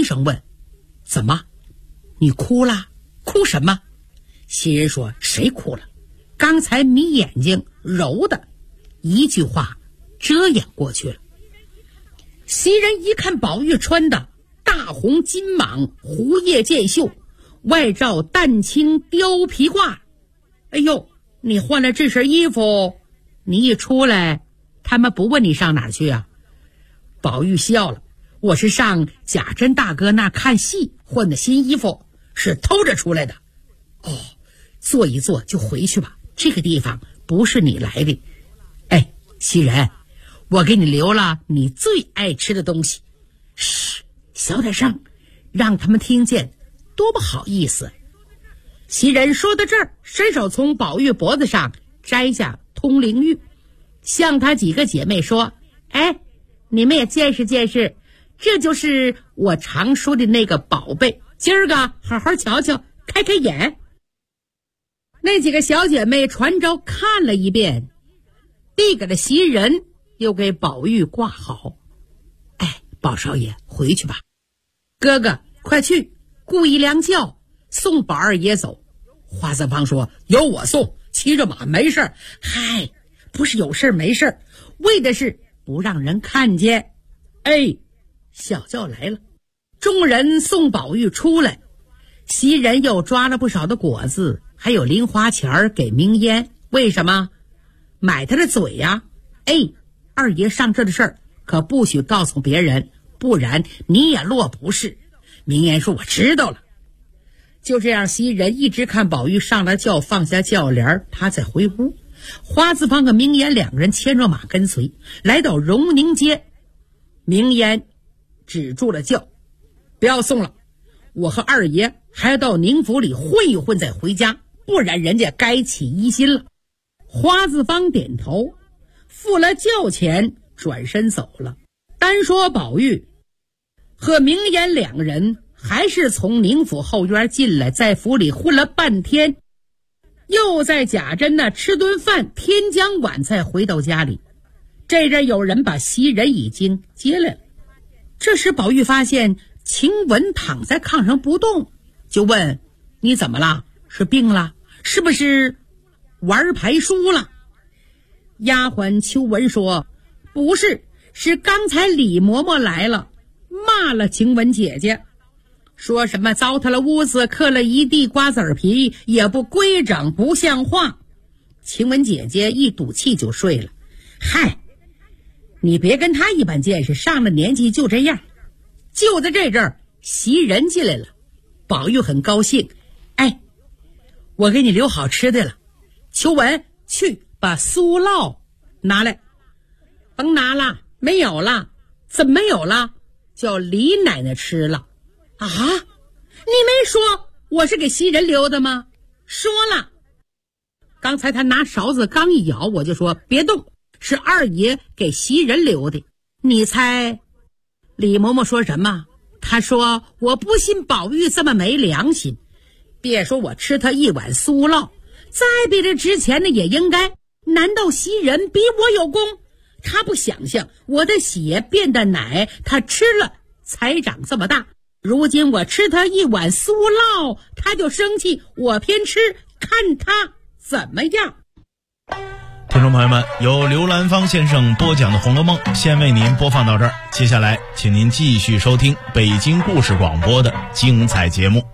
声问：怎么？你哭了？哭什么？袭人说：谁哭了？刚才眯眼睛揉的，一句话遮掩过去了。袭人一看宝玉穿的大红金蟒狐叶箭袖，外罩淡青貂皮褂，哎呦，你换了这身衣服，你一出来他们不问你上哪儿去啊？宝玉笑了：我是上贾珍大哥那看戏换的新衣服，是偷着出来的。哦，坐一坐就回去吧，这个地方不是你来的。哎，袭人，我给你留了你最爱吃的东西。嘘，小点声，让他们听见多不好意思。袭人说到这儿，伸手从宝玉脖子上摘下通灵玉，向他几个姐妹说：哎，你们也见识见识，这就是我常说的那个宝贝，今儿个好好瞧瞧，开开眼。那几个小姐妹传着看了一遍，递给了袭人，又给宝玉挂好。哎，宝少爷回去吧，哥哥快去雇一辆轿送宝二爷走。花三方说：有我送，骑着马没事。嗨，不是有事没事，为的是不让人看见。哎，小轿来了，众人送宝玉出来，袭人又抓了不少的果子，还有零花钱给明烟。为什么？买他的嘴呀。哎，二爷上这的事儿可不许告诉别人，不然你也落不是。明烟说：我知道了。就这样，袭人一直看宝玉上了轿，放下轿帘，他再回屋。花子芳和明烟两个人牵着马跟随，来到荣宁街。明烟止住了轿：不要送了，我和二爷还要到宁府里混一混再回家，不然人家该起疑心了。花子芳点头，付了轿钱，转身走了。单说宝玉和明烟两个人还是从宁府后院进来，在府里混了半天，又在贾珍那吃顿饭，天将晚才回到家里。这阵有人把袭人已经接来了。这时宝玉发现晴雯躺在炕上不动，就问：你怎么了？是病了？是不是玩牌输了？丫鬟秋雯说：不是，是刚才李嬷嬷来了，骂了晴雯姐姐，说什么糟蹋了屋子，刻了一地瓜子皮，也不规整，不像话。晴雯姐姐一赌气就睡了。嗨，你别跟她一般见识，上了年纪就这样。就在这阵儿，袭人进来了。宝玉很高兴：哎，我给你留好吃的了。秋雯，去把酥酪拿来。甭拿了，没有了。怎么没有了？叫李奶奶吃了。啊，你没说我是给袭人留的吗？说了。刚才他拿勺子刚一舀，我就说别动，是二爷给袭人留的。你猜李嬷嬷说什么？她说：我不信宝玉这么没良心，别说我吃他一碗酥酪，再比这之前的也应该。难道袭人比我有功？他不想象我的血变的奶，他吃了才长这么大。如今我吃他一碗酥酪，他就生气，我偏吃，看他怎么样。 听众朋友们，由刘兰芳先生播讲的《红楼梦》先为您播放到这儿，接下来请您继续收听北京故事广播的精彩节目。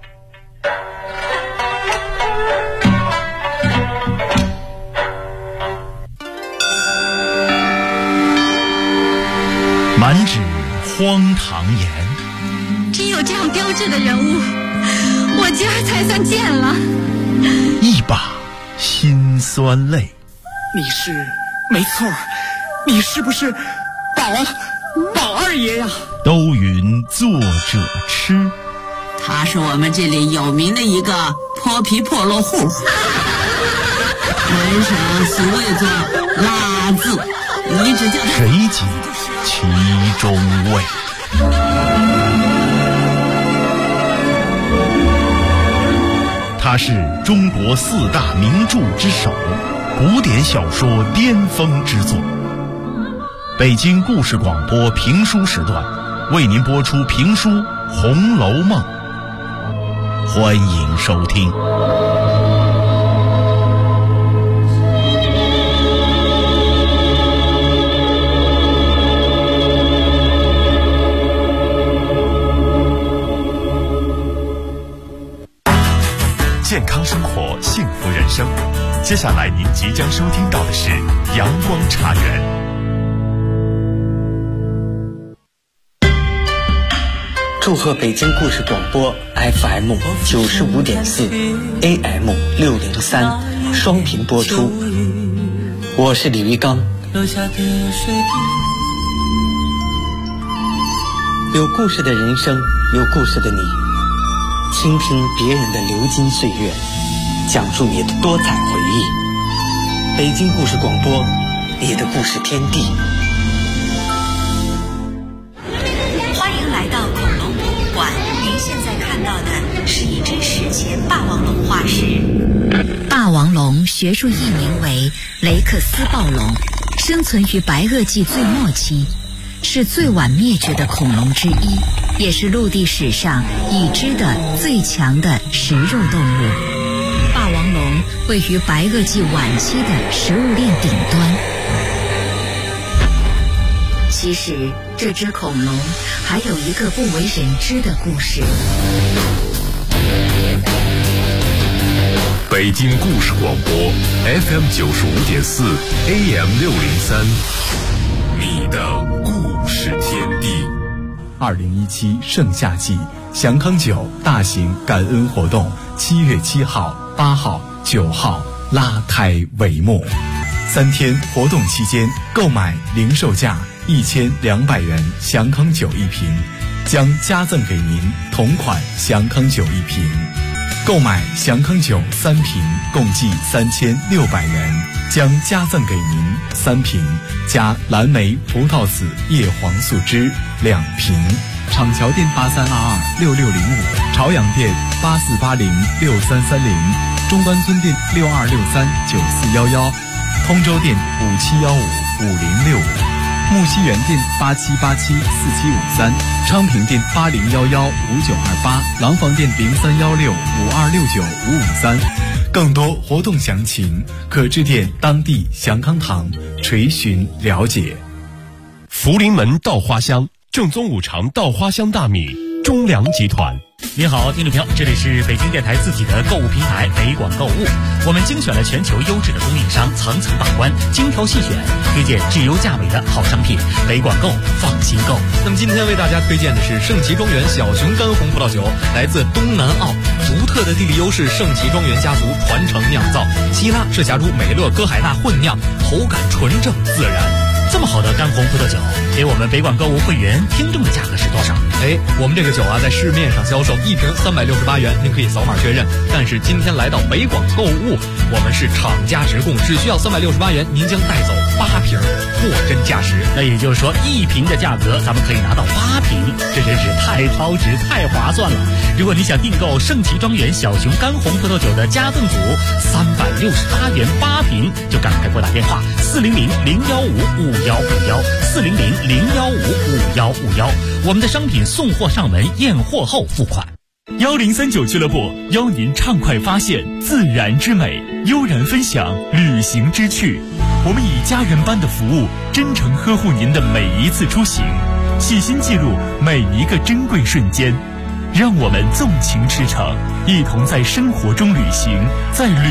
满纸荒唐言， 只有这样标致的人物，我今儿才算见了。 一把辛酸泪。 你是没错，你是不是宝二爷呀？ 都云作者痴， 他是我们这里有名的一个泼皮破落户，门上所谓作拉字，你只叫他谁解其中味？他是中国4大名著之首，古典小说巅峰之作。北京故事广播评书时段， 为您播出评书《红楼梦》，欢迎收听。 健康生活，幸福人生。接下来您即将收听到的是阳光茶园。 祝贺北京故事广播 FM 95.4 AM 603双频播出。我是李玉刚。有故事的人生，有故事的你，倾听别人的流金岁月，讲述你的多彩回忆。北京故事广播，你的故事天地。 欢迎来到恐龙博物馆，您现在看到的是一只史前霸王龙化石。 霸王龙学术译名为雷克斯暴龙，生存于白垩纪最末期，是最晚灭绝的恐龙之一，也是陆地史上已知的最强的食肉动物。霸王龙位于白垩纪晚期的食物链顶端。其实这只恐龙还有一个不为人知的故事。 北京故事广播 FM 95.4 AM 603，你的故事天地。 2017盛夏季祥康酒大型感恩活动7月7号、8号、9号拉开帷幕。3天活动期间，购买零售价1200元祥康酒1瓶，将加赠给您同款祥康酒1瓶。购买祥康酒3瓶，共计3600元，将加赠给您3瓶加蓝莓葡萄籽叶黄素汁2瓶。厂桥店83226605，朝阳店84806330，中关村店62639411，通州店57155065，木樨园店87874753，昌平店80115928，廊坊店031652695553。更多活动详情可致电当地祥康堂垂询了解。 福临门稻花香，正宗五常稻花香大米，中粮集团。 您好，听众朋友，这里是北京电台自己的购物平台北广购物，我们精选了全球优质的供应商，层层把关，精挑细选，推荐质优价美的好商品，北广购放心购。 那么今天为大家推荐的是圣奇庄园小熊干红葡萄酒，来自东南澳，独特的地理优势，圣奇庄园家族传承酿造，希拉赤霞珠美乐歌海纳混酿，口感纯正自然。 这么好的干红葡萄酒，给我们北广购物会员听众的价格是多少？ 我们这个酒啊，在市面上销售1瓶368元，您可以扫码确认。但是今天来到北广购物，我们是厂家直供，只需要368元，您将带走8瓶，货真价实。 那也就是说，1瓶的价格咱们可以拿到8瓶，这真是太超值、太划算了。如果你想订购圣奇庄园小熊干红葡萄酒的加赠组，368元8瓶，就赶快拨打电话400-015-5151，400-015-5151，我们的商品送货上门，验货后付款。 1039俱乐部邀您畅快发现自然之美，悠然分享旅行之趣。我们以家人般的服务，真诚呵护您的每一次出行，细心记录每一个珍贵瞬间。让我们纵情驰骋，一同在生活中旅行，在旅